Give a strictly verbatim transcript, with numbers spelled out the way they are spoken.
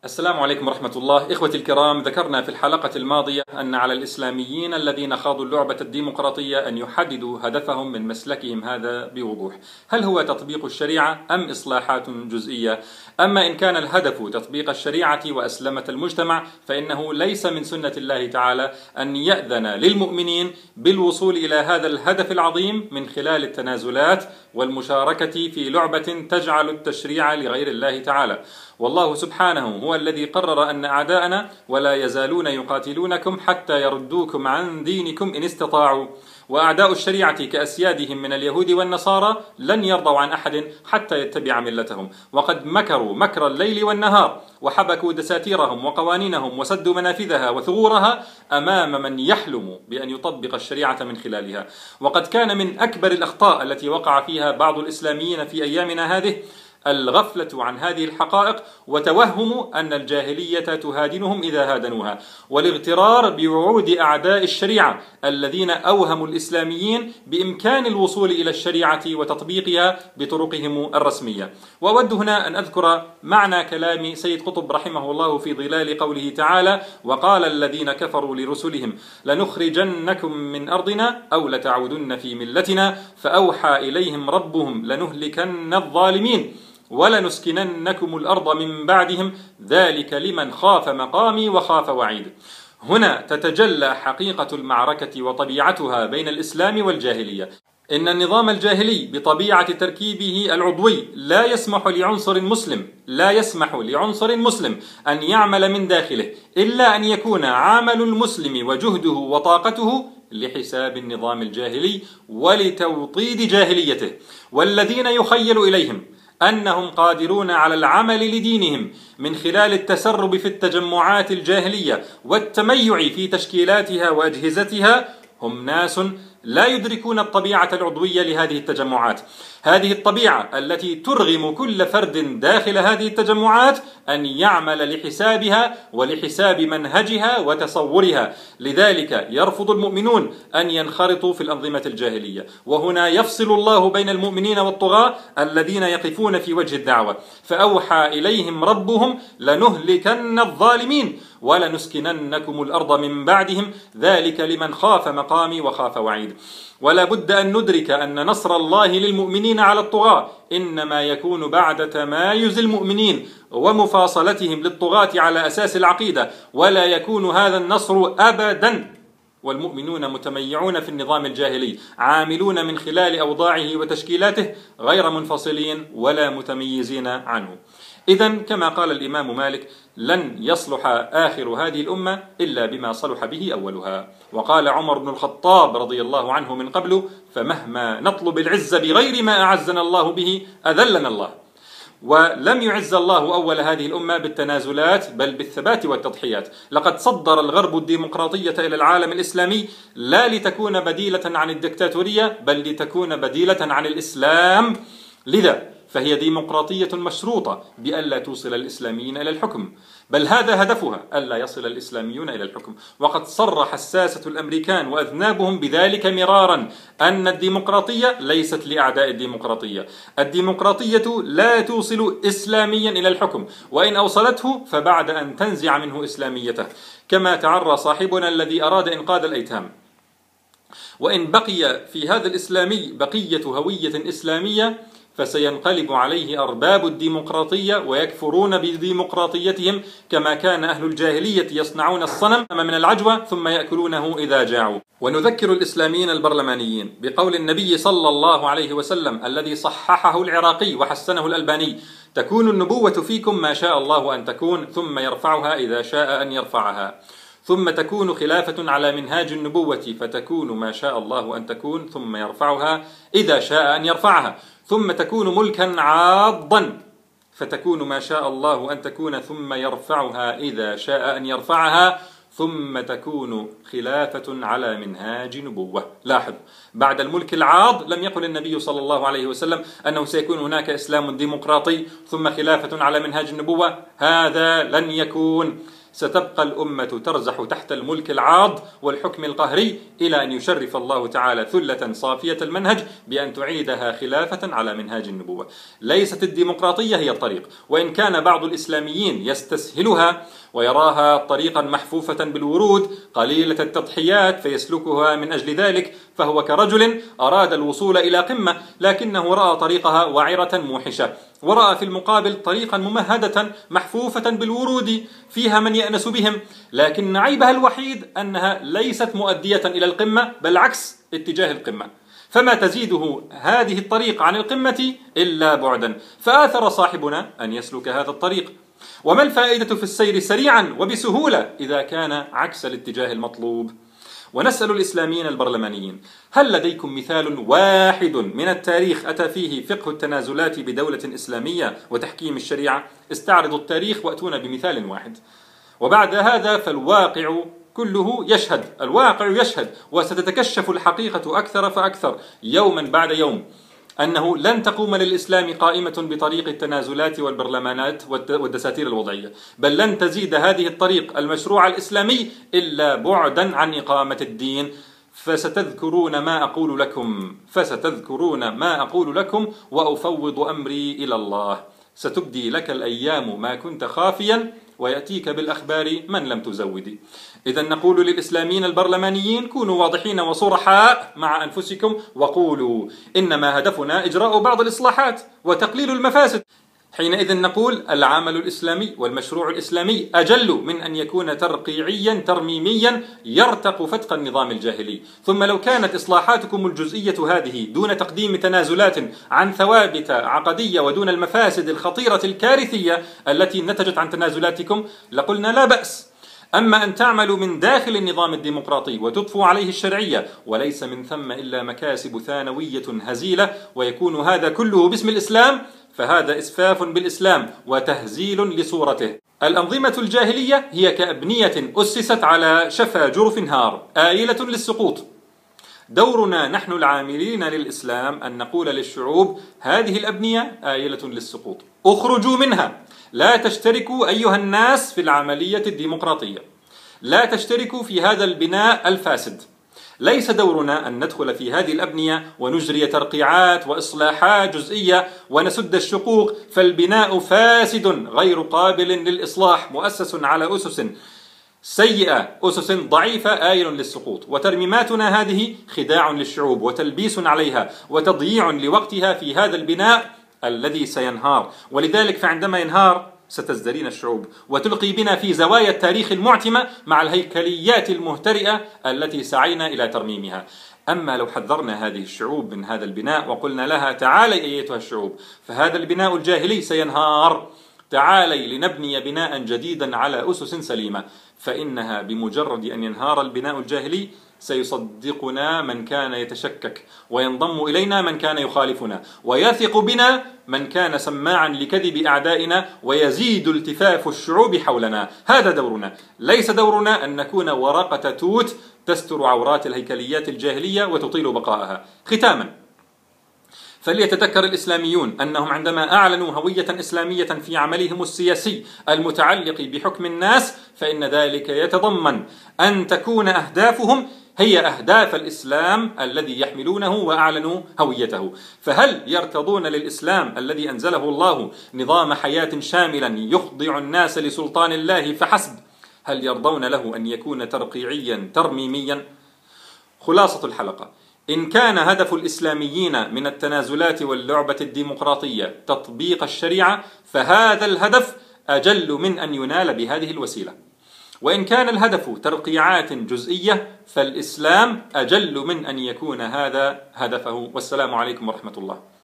السلام عليكم ورحمة الله. إخوتي الكرام، ذكرنا في الحلقة الماضية أن على الإسلاميين الذين خاضوا اللعبة الديمقراطية أن يحددوا هدفهم من مسلكهم هذا بوضوح. هل هو تطبيق الشريعة أم إصلاحات جزئية؟ أما إن كان الهدف تطبيق الشريعة وأسلمة المجتمع فإنه ليس من سنة الله تعالى أن يأذن للمؤمنين بالوصول إلى هذا الهدف العظيم من خلال التنازلات والمشاركة في لعبة تجعل التشريع لغير الله تعالى. والله سبحانه هو الذي قرر أن أعداءنا ولا يزالون يقاتلونكم حتى يردوكم عن دينكم إن استطاعوا، وأعداء الشريعة كأسيادهم من اليهود والنصارى لن يرضوا عن أحد حتى يتبع ملتهم، وقد مكروا مكر الليل والنهار وحبكوا دساتيرهم وقوانينهم وسدوا منافذها وثغورها أمام من يحلم بأن يطبق الشريعة من خلالها. وقد كان من أكبر الأخطاء التي وقع فيها بعض الإسلاميين في أيامنا هذه الغفلة عن هذه الحقائق وتوهم أن الجاهلية تهادنهم إذا هادنوها، والاغترار بوعود أعداء الشريعة الذين أوهموا الإسلاميين بإمكان الوصول إلى الشريعة وتطبيقها بطرقهم الرسمية. وأود هنا أن أذكر معنى كلام سيد قطب رحمه الله في ظلال قوله تعالى: وقال الذين كفروا لرسلهم لنخرجنكم من أرضنا أو لتعودن في ملتنا فأوحى إليهم ربهم لنهلكن الظالمين ولنسكننكم الأرض من بعدهم ذلك لمن خاف مقامي وخاف وعيد. هنا تتجلى حقيقة المعركة وطبيعتها بين الإسلام والجاهلية. إن النظام الجاهلي بطبيعة تركيبه العضوي لا يسمح لعنصر مسلم لا يسمح لعنصر مسلم أن يعمل من داخله إلا أن يكون عمل المسلم وجهده وطاقته لحساب النظام الجاهلي ولتوطيد جاهليته. والذين يخيل إليهم أنهم قادرون على العمل لدينهم من خلال التسرب في التجمعات الجاهلية والتميع في تشكيلاتها وأجهزتها هم ناس لا يدركون الطبيعة العضوية لهذه التجمعات، هذه الطبيعة التي ترغم كل فرد داخل هذه التجمعات أن يعمل لحسابها ولحساب منهجها وتصورها. لذلك يرفض المؤمنون أن ينخرطوا في الأنظمة الجاهلية، وهنا يفصل الله بين المؤمنين والطغاة الذين يقفون في وجه الدعوة. فأوحى إليهم ربهم لنهلكن الظالمين ولنسكننكم الأرض من بعدهم ذلك لمن خاف مقامي وخاف وعيد. ولا بد أن ندرك أن نصر الله للمؤمنين على الطغاة إنما يكون بعد تمايز المؤمنين ومفاصلتهم للطغاة على أساس العقيدة، ولا يكون هذا النصر أبدا والمؤمنون متميعون في النظام الجاهلي عاملون من خلال أوضاعه وتشكيلاته غير منفصلين ولا متميزين عنه. إذن كما قال الإمام مالك: لن يصلح آخر هذه الأمة إلا بما صلح به أولها. وقال عمر بن الخطاب رضي الله عنه من قبل: فمهما نطلب العز بغير ما أعزنا الله به أذلنا الله. ولم يعز الله أول هذه الأمة بالتنازلات بل بالثبات والتضحيات. لقد صدر الغرب الديمقراطية إلى العالم الإسلامي لا لتكون بديلة عن الدكتاتورية بل لتكون بديلة عن الإسلام، لذا فهي ديمقراطية مشروطة بألا توصل الإسلاميين إلى الحكم، بل هذا هدفها ألا يصل الإسلاميون إلى الحكم. وقد صرح الساسة الأمريكان وأذنابهم بذلك مرارا أن الديمقراطية ليست لأعداء الديمقراطية، الديمقراطية لا توصل إسلاميا إلى الحكم، وإن أوصلته فبعد أن تنزع منه إسلاميته، كما تعرى صاحبنا الذي أراد إنقاذ الأيتام. وإن بقي في هذا الإسلامي بقية هوية إسلامية فسينقلب عليه أرباب الديمقراطية ويكفرون بديمقراطيتهم كما كان أهل الجاهلية يصنعون الصنم من العجوة ثم يأكلونه إذا جاعوا. ونذكر الإسلاميين البرلمانيين بقول النبي صلى الله عليه وسلم الذي صححه العراقي وحسنه الألباني: تكون النبوة فيكم ما شاء الله أن تكون ثم يرفعها إذا شاء أن يرفعها، ثم تكون خلافة على منهاج النبوة فتكون ما شاء الله أن تكون ثم يرفعها إذا شاء أن يرفعها، ثم تكون ملكا عاضا فتكون ما شاء الله أن تكون ثم يرفعها إذا شاء أن يرفعها، ثم تكون خلافة على منهاج نبوة. لاحظ، بعد الملك العاض لم يقل النبي صلى الله عليه وسلم أنه سيكون هناك إسلام ديمقراطي ثم خلافة على منهاج النبوة، هذا لن يكون. ستبقى الأمة ترزح تحت الملك العاض والحكم القهري إلى أن يشرف الله تعالى ثلة صافية المنهج بأن تعيدها خلافة على منهاج النبوة. ليست الديمقراطية هي الطريق، وإن كان بعض الإسلاميين يستسهلها ويراها طريقا محفوفة بالورود قليلة التضحيات فيسلكها من أجل ذلك، فهو كرجل أراد الوصول إلى قمة لكنه رأى طريقها وعرة موحشة، ورأى في المقابل طريقا ممهدة محفوفة بالورود فيها من يأنس بهم، لكن عيبها الوحيد أنها ليست مؤدية إلى القمة، بل عكس اتجاه القمة، فما تزيده هذه الطريق عن القمة إلا بعدا، فآثر صاحبنا أن يسلك هذا الطريق. وما الفائدة في السير سريعا وبسهولة إذا كان عكس الاتجاه المطلوب؟ ونسأل الإسلاميين البرلمانيين: هل لديكم مثال واحد من التاريخ أتى فيه فقه التنازلات بدولة إسلامية وتحكيم الشريعة؟ استعرضوا التاريخ وأتونا بمثال واحد. وبعد هذا فالواقع كله يشهد، الواقع يشهد، وستتكشف الحقيقة أكثر فأكثر يوما بعد يوم، أنه لن تقوم للإسلام قائمة بطريق التنازلات والبرلمانات والدساتير الوضعية، بل لن تزيد هذه الطريق المشروع الإسلامي إلا بعدا عن إقامة الدين. فستذكرون ما أقول لكم فستذكرون ما أقول لكم وأفوض أمري إلى الله. ستبدي لك الأيام ما كنت خافيا، ويأتيك بالأخبار من لم تزودي. إذا نقول للإسلاميين البرلمانيين: كونوا واضحين وصرحاء مع أنفسكم، وقولوا إنما هدفنا إجراء بعض الإصلاحات وتقليل المفاسد. حينئذ نقول: العمل الإسلامي والمشروع الإسلامي أجل من أن يكون ترقيعيا ترميميا يرتق فتق النظام الجاهلي. ثم لو كانت إصلاحاتكم الجزئية هذه دون تقديم تنازلات عن ثوابت عقدية ودون المفاسد الخطيرة الكارثية التي نتجت عن تنازلاتكم لقلنا لا بأس. أما أن تعملوا من داخل النظام الديمقراطي وتضفوا عليه الشرعية وليس من ثم إلا مكاسب ثانوية هزيلة، ويكون هذا كله باسم الإسلام، فهذا إسفاف بالإسلام وتهزيل لصورته. الأنظمة الجاهلية هي كأبنية أسست على شفا جرف هار آيلة للسقوط. دورنا نحن العاملين للإسلام أن نقول للشعوب: هذه الأبنية آيلة للسقوط، اخرجوا منها، لا تشتركوا أيها الناس في العملية الديمقراطية، لا تشتركوا في هذا البناء الفاسد. ليس دورنا أن ندخل في هذه الأبنية ونجري ترقيعات وإصلاحات جزئية ونسد الشقوق، فالبناء فاسد غير قابل للإصلاح، مؤسس على أسس سيئة، أسس ضعيفة، آيل للسقوط. وترميماتنا هذه خداع للشعوب وتلبيس عليها وتضييع لوقتها في هذا البناء الذي سينهار. ولذلك فعندما ينهار ستزدرين الشعوب وتلقي بنا في زوايا التاريخ المعتمة مع الهيكليات المهترئة التي سعينا إلى ترميمها. أما لو حذرنا هذه الشعوب من هذا البناء وقلنا لها: تعالي أيتها الشعوب، فهذا البناء الجاهلي سينهار، تعالي لنبني بناء جديدا على أسس سليمة، فإنها بمجرد أن ينهار البناء الجاهلي سيصدقنا من كان يتشكك، وينضم إلينا من كان يخالفنا، ويثق بنا من كان سماعا لكذب أعدائنا، ويزيد التفاف الشعوب حولنا. هذا دورنا، ليس دورنا أن نكون ورقة توت تستر عورات الهيكليات الجاهلية وتطيل بقائها. ختاما، فليتذكر الإسلاميون أنهم عندما أعلنوا هوية إسلامية في عملهم السياسي المتعلق بحكم الناس، فإن ذلك يتضمن أن تكون أهدافهم هي أهداف الإسلام الذي يحملونه وأعلنوا هويته. فهل يرتضون للإسلام الذي أنزله الله نظام حياة شاملا يخضع الناس لسلطان الله فحسب؟ هل يرضون له أن يكون ترقيعيا ترميميا؟ خلاصة الحلقة: إن كان هدف الإسلاميين من التنازلات واللعبة الديمقراطية تطبيق الشريعة، فهذا الهدف أجل من أن ينال بهذه الوسيلة. وإن كان الهدف ترقيعات جزئية، فالإسلام أجل من أن يكون هذا هدفه. والسلام عليكم ورحمة الله.